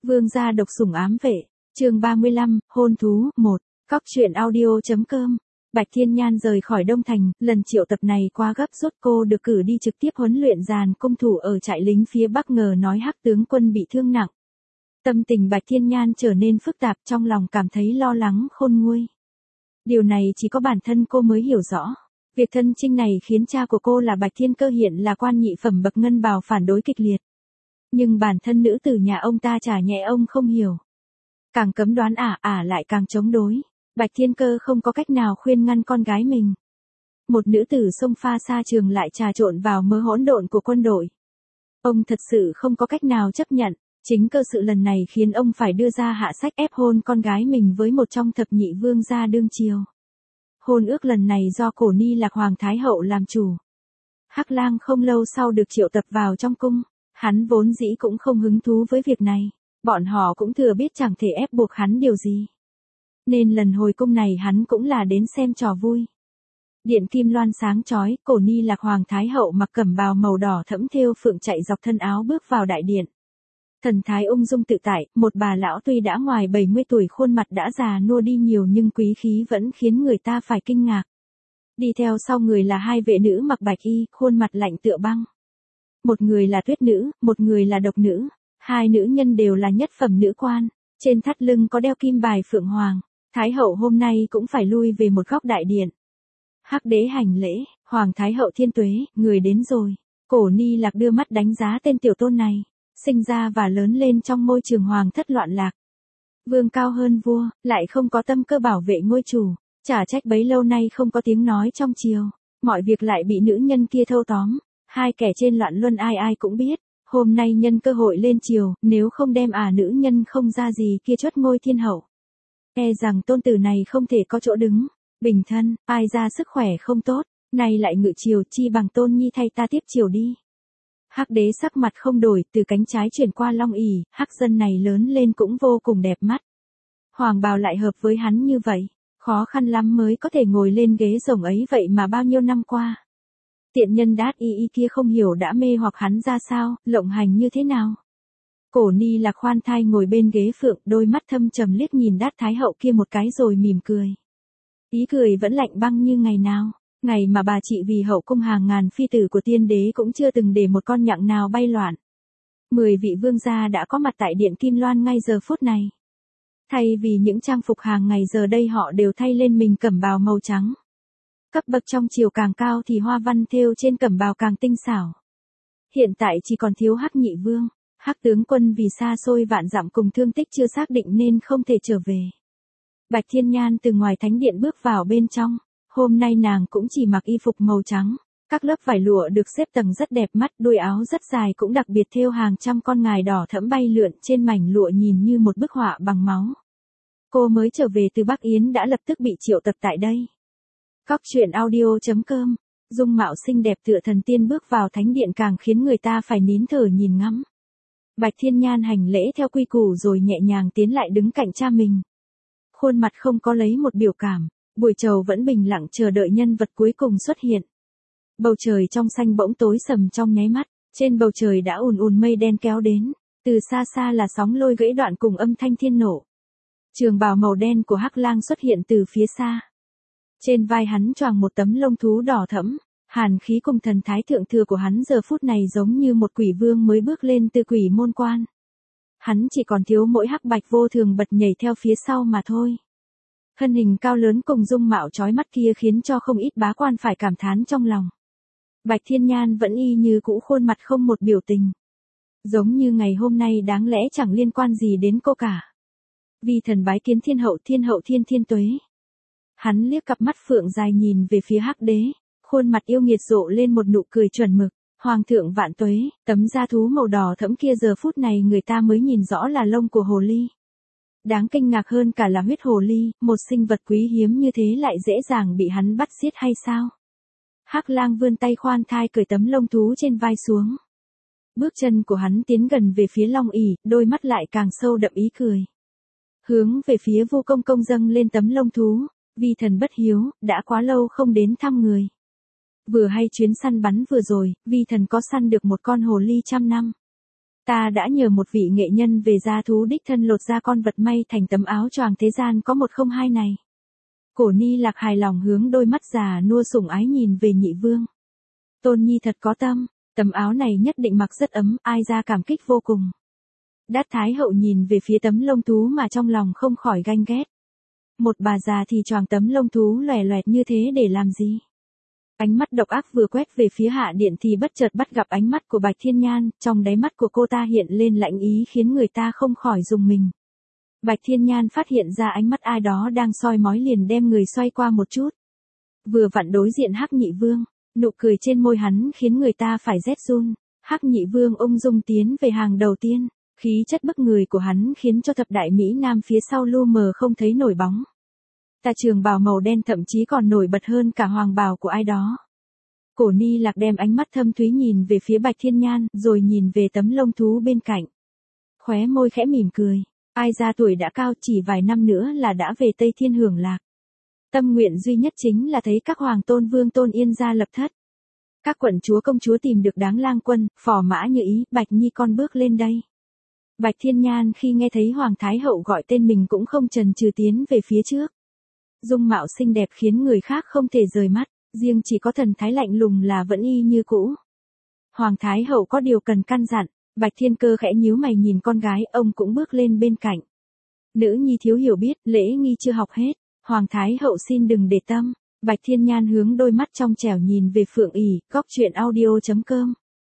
Vương gia độc sủng ám vệ, chương 35, hôn thú, 1, Cóc truyện audio.com. Bạch Thiên Nhan rời khỏi Đông Thành, lần triệu tập này quá gấp rút, cô được cử đi trực tiếp huấn luyện giàn cung thủ ở trại lính phía Bắc, ngờ nói Hắc tướng quân bị thương nặng. Tâm tình Bạch Thiên Nhan trở nên phức tạp, trong lòng cảm thấy lo lắng khôn nguôi. Điều này chỉ có bản thân cô mới hiểu rõ. Việc thân chinh này khiến cha của cô là Bạch Thiên Cơ hiện là quan nhị phẩm bậc ngân bào phản đối kịch liệt. Nhưng bản thân nữ tử nhà ông ta chả nhẹ ông không hiểu. Càng cấm đoán lại càng chống đối. Bạch Thiên Cơ không có cách nào khuyên ngăn con gái mình. Một nữ tử xông pha xa trường lại trà trộn vào mớ hỗn độn của quân đội. Ông thật sự không có cách nào chấp nhận. Chính cơ sự lần này khiến ông phải đưa ra hạ sách ép hôn con gái mình với một trong thập nhị vương gia đương triều. Hôn ước lần này do Cổ Ni Lạc Hoàng Thái Hậu làm chủ. Hắc Lang không lâu sau được triệu tập vào trong cung. Hắn vốn dĩ cũng không hứng thú với việc này. Bọn họ cũng thừa biết chẳng thể ép buộc hắn điều gì. Nên lần hồi cung này hắn cũng là đến xem trò vui. Điện kim loan sáng chói, Cổ Ni Lạc Hoàng Thái Hậu mặc cẩm bào màu đỏ thẫm thêu phượng chạy dọc thân áo bước vào đại điện. Thần thái ung dung tự tại, một bà lão tuy đã ngoài 70 tuổi, khuôn mặt đã già nua đi nhiều nhưng quý khí vẫn khiến người ta phải kinh ngạc. Đi theo sau người là hai vệ nữ mặc bạch y, khuôn mặt lạnh tựa băng. Một người là tuyết nữ, một người là độc nữ. Hai nữ nhân đều là nhất phẩm nữ quan, trên thắt lưng có đeo kim bài phượng hoàng. Thái hậu hôm nay cũng phải lui về một góc đại điện. Hắc đế hành lễ, Hoàng Thái Hậu thiên tuế, người đến rồi. Cổ Ni Lạc đưa mắt đánh giá tên tiểu tôn này. Sinh ra và lớn lên trong môi trường hoàng thất loạn lạc. Vương cao hơn vua, lại không có tâm cơ bảo vệ ngôi chủ. Chả trách bấy lâu nay không có tiếng nói trong triều. Mọi việc lại bị nữ nhân kia thâu tóm. Hai kẻ trên loạn luân ai ai cũng biết. Hôm nay nhân cơ hội lên triều, nếu không đem nữ nhân không ra gì kia chốt ngôi thiên hậu. E rằng tôn tử này không thể có chỗ đứng. Bình thân, ai ra sức khỏe không tốt. Nay lại ngự triều, chi bằng tôn nhi thay ta tiếp triều đi. Hắc đế sắc mặt không đổi, từ cánh trái chuyển qua long ỷ, hắc dân này lớn lên cũng vô cùng đẹp mắt. Hoàng bào lại hợp với hắn như vậy, khó khăn lắm mới có thể ngồi lên ghế rồng ấy, vậy mà bao nhiêu năm qua. Tiện nhân Đát y kia không hiểu đã mê hoặc hắn ra sao, lộng hành như thế nào. Cổ Ni Lạc khoan thai ngồi bên ghế phượng, đôi mắt thâm trầm liếc nhìn Đát Thái Hậu kia một cái rồi mỉm cười. Ý cười vẫn lạnh băng như ngày nào. Ngày mà bà chị vì hậu cung hàng ngàn phi tử của tiên đế cũng chưa từng để một con nhặng nào bay loạn. 10 vị vương gia đã có mặt tại điện Kim Loan ngay giờ phút này. Thay vì những trang phục hàng ngày, giờ đây họ đều thay lên mình cẩm bào màu trắng. Cấp bậc trong triều càng cao thì hoa văn thêu trên cẩm bào càng tinh xảo. Hiện tại chỉ còn thiếu Hắc nhị vương, Hắc tướng quân vì xa xôi vạn dặm cùng thương tích chưa xác định nên không thể trở về. Bạch Thiên Nhan từ ngoài thánh điện bước vào bên trong. Hôm nay nàng cũng chỉ mặc y phục màu trắng, các lớp vải lụa được xếp tầng rất đẹp mắt, đuôi áo rất dài cũng đặc biệt thêu hàng trăm con ngài đỏ thẫm bay lượn trên mảnh lụa, nhìn như một bức họa bằng máu. Cô mới trở về từ Bắc Yến đã lập tức bị triệu tập tại đây. Cóc truyện audio.com, dung mạo xinh đẹp tựa thần tiên bước vào thánh điện càng khiến người ta phải nín thở nhìn ngắm. Bạch Thiên Nhan hành lễ theo quy củ rồi nhẹ nhàng tiến lại đứng cạnh cha mình. Khuôn mặt không có lấy một biểu cảm. Buổi trầu vẫn bình lặng chờ đợi nhân vật cuối cùng xuất hiện. Bầu trời trong xanh bỗng tối sầm trong nháy mắt, trên bầu trời đã ùn ùn mây đen kéo đến, từ xa xa là sóng lôi gãy đoạn cùng âm thanh thiên nổ. Trường bào màu đen của Hắc Lang xuất hiện từ phía xa. Trên vai hắn choàng một tấm lông thú đỏ thẫm, hàn khí cùng thần thái thượng thừa của hắn giờ phút này giống như một quỷ vương mới bước lên từ quỷ môn quan. Hắn chỉ còn thiếu mỗi hắc bạch vô thường bật nhảy theo phía sau mà thôi. Thân hình cao lớn cùng dung mạo chói mắt kia khiến cho không ít bá quan phải cảm thán trong lòng. Bạch Thiên Nhan vẫn y như cũ, khuôn mặt không một biểu tình. Giống như ngày hôm nay đáng lẽ chẳng liên quan gì đến cô cả. Vì thần bái kiến thiên hậu thiên tuế. Hắn liếc cặp mắt phượng dài nhìn về phía Hắc đế, khuôn mặt yêu nghiệt rộ lên một nụ cười chuẩn mực. Hoàng thượng vạn tuế, tấm da thú màu đỏ thẫm kia giờ phút này người ta mới nhìn rõ là lông của hồ ly. Đáng kinh ngạc hơn cả là huyết hồ ly, một sinh vật quý hiếm như thế lại dễ dàng bị hắn bắt giết hay sao? Hắc Lang vươn tay khoan thai cởi tấm lông thú trên vai xuống. Bước chân của hắn tiến gần về phía long ỷ, đôi mắt lại càng sâu đậm ý cười. Hướng về phía Vu Công Công dâng lên tấm lông thú, vi thần bất hiếu, đã quá lâu không đến thăm người. Vừa hay chuyến săn bắn vừa rồi, vi thần có săn được một con hồ ly 100 năm. Ta đã nhờ một vị nghệ nhân về gia thú đích thân lột ra con vật may thành tấm áo choàng thế gian có 102 này. Cổ Ni Lạc hài lòng hướng đôi mắt già nua sủng ái nhìn về Nhị Vương. Tôn Nhi thật có tâm, tấm áo này nhất định mặc rất ấm, ai ra cảm kích vô cùng. Đát Thái Hậu nhìn về phía tấm lông thú mà trong lòng không khỏi ganh ghét. Một bà già thì choàng tấm lông thú lòe loẹt như thế để làm gì? Ánh mắt độc ác vừa quét về phía hạ điện thì bất chợt bắt gặp ánh mắt của Bạch Thiên Nhan, trong đáy mắt của cô ta hiện lên lạnh ý khiến người ta không khỏi rùng mình. Bạch Thiên Nhan phát hiện ra ánh mắt ai đó đang soi mói liền đem người xoay qua một chút. Vừa vặn đối diện Hắc Nhị Vương, nụ cười trên môi hắn khiến người ta phải rét run. Hắc Nhị Vương ung dung tiến về hàng đầu tiên, khí chất bức người của hắn khiến cho thập đại Mỹ Nam phía sau lu mờ không thấy nổi bóng. Tà trường bào màu đen thậm chí còn nổi bật hơn cả hoàng bào của ai đó. Cổ Ni Lạc đem ánh mắt thâm thúy nhìn về phía Bạch Thiên Nhan, rồi nhìn về tấm lông thú bên cạnh. Khóe môi khẽ mỉm cười, ai ra tuổi đã cao chỉ vài năm nữa là đã về Tây Thiên hưởng lạc. Tâm nguyện duy nhất chính là thấy các hoàng tôn vương tôn yên gia lập thất. Các quận chúa công chúa tìm được Đáng Lang Quân, phò mã như ý, Bạch Nhi con bước lên đây. Bạch Thiên Nhan khi nghe thấy Hoàng Thái Hậu gọi tên mình cũng không chần chừ tiến về phía trước. Dung mạo xinh đẹp khiến người khác không thể rời mắt, riêng chỉ có thần thái lạnh lùng là vẫn y như cũ. Hoàng Thái Hậu có điều cần căn dặn, Bạch Thiên Cơ khẽ nhíu mày nhìn con gái, ông cũng bước lên bên cạnh. Nữ nhi thiếu hiểu biết, lễ nghi chưa học hết, Hoàng Thái Hậu xin đừng để tâm. Bạch Thiên Nhan hướng đôi mắt trong trẻo nhìn về Phượng ỉ, góc truyện audio.com.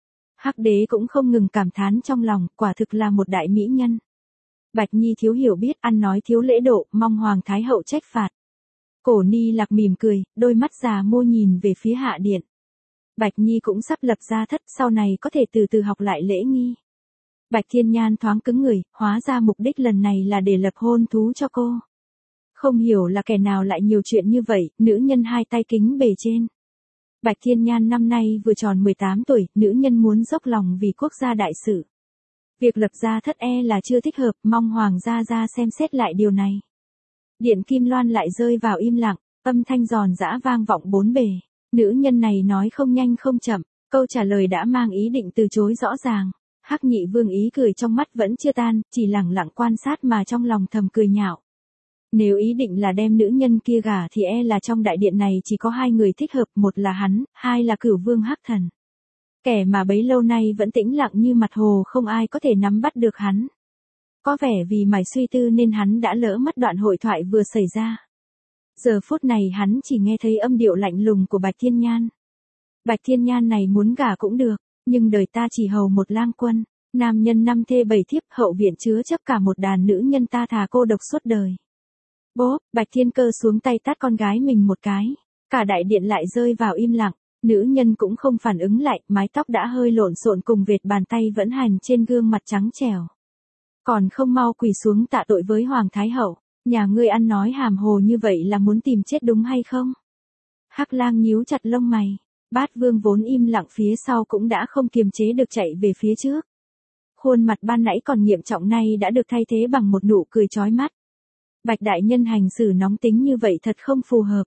Hắc Đế cũng không ngừng cảm thán trong lòng, quả thực là một đại mỹ nhân. Bạch Nhi thiếu hiểu biết, ăn nói thiếu lễ độ, mong Hoàng Thái Hậu trách phạt. Cổ Ni Lạc mỉm cười, đôi mắt già môi nhìn về phía hạ điện. Bạch Nhi cũng sắp lập gia thất, sau này có thể từ từ học lại lễ nghi. Bạch Thiên Nhan thoáng cứng người, hóa ra mục đích lần này là để lập hôn thú cho cô. Không hiểu là kẻ nào lại nhiều chuyện như vậy, nữ nhân hai tay kính bề trên. Bạch Thiên Nhan năm nay vừa tròn 18 tuổi, nữ nhân muốn dốc lòng vì quốc gia đại sự. Việc lập gia thất là chưa thích hợp, mong Hoàng gia ra xem xét lại điều này. Điện Kim Loan lại rơi vào im lặng, âm thanh giòn giã vang vọng bốn bề. Nữ nhân này nói không nhanh không chậm, câu trả lời đã mang ý định từ chối rõ ràng. Hắc Nhị Vương ý cười trong mắt vẫn chưa tan, chỉ lẳng lặng quan sát mà trong lòng thầm cười nhạo. Nếu ý định là đem nữ nhân kia gả thì là trong đại điện này chỉ có hai người thích hợp, một là hắn, hai là Cửu Vương Hắc Thần. Kẻ mà bấy lâu nay vẫn tĩnh lặng như mặt hồ, không ai có thể nắm bắt được hắn. Có vẻ vì mải suy tư nên hắn đã lỡ mất đoạn hội thoại vừa xảy ra. Giờ phút này hắn chỉ nghe thấy âm điệu lạnh lùng của Bạch Thiên Nhan. Bạch Thiên Nhan này muốn gả cũng được, nhưng đời ta chỉ hầu một lang quân, nam nhân 5 thê 7 thiếp, hậu viện chứa chấp cả một đàn nữ nhân, ta thà cô độc suốt đời. Bố, Bạch Thiên Cơ xuống tay tát con gái mình một cái. Cả đại điện lại rơi vào im lặng, nữ nhân cũng không phản ứng lại, mái tóc đã hơi lộn xộn cùng vệt bàn tay vẫn hành trên gương mặt trắng trẻo. Còn không mau quỳ xuống tạ tội với Hoàng Thái Hậu, nhà ngươi ăn nói hàm hồ như vậy là muốn tìm chết đúng hay không? Hắc Lang nhíu chặt lông mày, Bát Vương vốn im lặng phía sau cũng đã không kiềm chế được chạy về phía trước. Khuôn mặt ban nãy còn nghiêm trọng nay đã được thay thế bằng một nụ cười chói mắt. Bạch đại nhân hành xử nóng tính như vậy thật không phù hợp.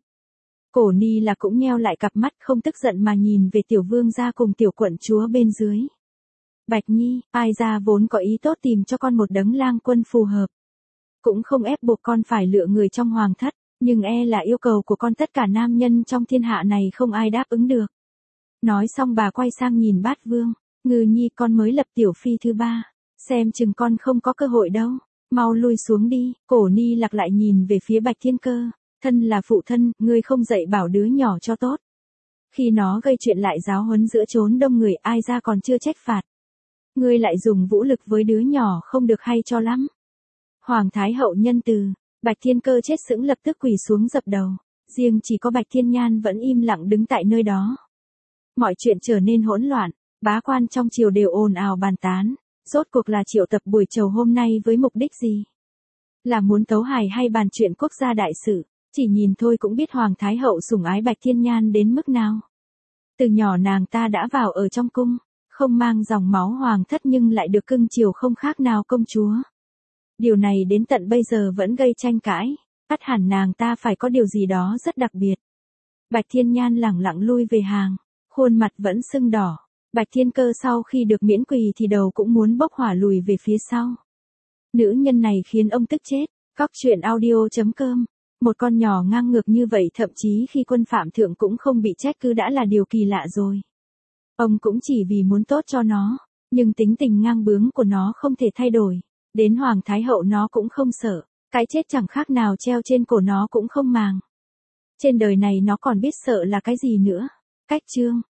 Cổ Ni là cũng nheo lại cặp mắt không tức giận mà nhìn về tiểu vương gia cùng tiểu quận chúa bên dưới. Bạch Nhi, ai ra vốn có ý tốt tìm cho con một đấng lang quân phù hợp. Cũng không ép buộc con phải lựa người trong hoàng thất, nhưng là yêu cầu của con tất cả nam nhân trong thiên hạ này không ai đáp ứng được. Nói xong bà quay sang nhìn Bát Vương, Ngư Nhi con mới lập tiểu phi thứ 3, xem chừng con không có cơ hội đâu. Mau lui xuống đi. Cổ Ni Lạc lại nhìn về phía Bạch Thiên Cơ, thân là phụ thân, ngươi không dạy bảo đứa nhỏ cho tốt. Khi nó gây chuyện lại giáo huấn giữa chốn đông người, ai ra còn chưa trách phạt. Ngươi lại dùng vũ lực với đứa nhỏ không được hay cho lắm. Hoàng Thái Hậu nhân từ, Bạch Thiên Cơ chết sững lập tức quỳ xuống dập đầu, riêng chỉ có Bạch Thiên Nhan vẫn im lặng đứng tại nơi đó. Mọi chuyện trở nên hỗn loạn, bá quan trong triều đều ồn ào bàn tán. Rốt cuộc là triệu tập buổi chầu hôm nay với mục đích gì? Là muốn tấu hài hay bàn chuyện quốc gia đại sự? Chỉ nhìn thôi cũng biết Hoàng Thái Hậu sủng ái Bạch Thiên Nhan đến mức nào. Từ nhỏ nàng ta đã vào ở trong cung, không mang dòng máu hoàng thất nhưng lại được cưng chiều không khác nào công chúa. Điều này đến tận bây giờ vẫn gây tranh cãi, ắt hẳn nàng ta phải có điều gì đó rất đặc biệt. Bạch Thiên Nhan lẳng lặng lui về hàng, khuôn mặt vẫn sưng đỏ. Bạch Thiên Cơ sau khi được miễn quỳ thì đầu cũng muốn bốc hỏa lùi về phía sau. Nữ nhân này khiến ông tức chết. Cóc truyện audio.com. Một con nhỏ ngang ngược như vậy thậm chí khi quân phạm thượng cũng không bị trách cứ đã là điều kỳ lạ rồi. Ông cũng chỉ vì muốn tốt cho nó, nhưng tính tình ngang bướng của nó không thể thay đổi. Đến Hoàng Thái Hậu nó cũng không sợ, cái chết chẳng khác nào treo trên cổ nó cũng không màng. Trên đời này nó còn biết sợ là cái gì nữa. Cách chương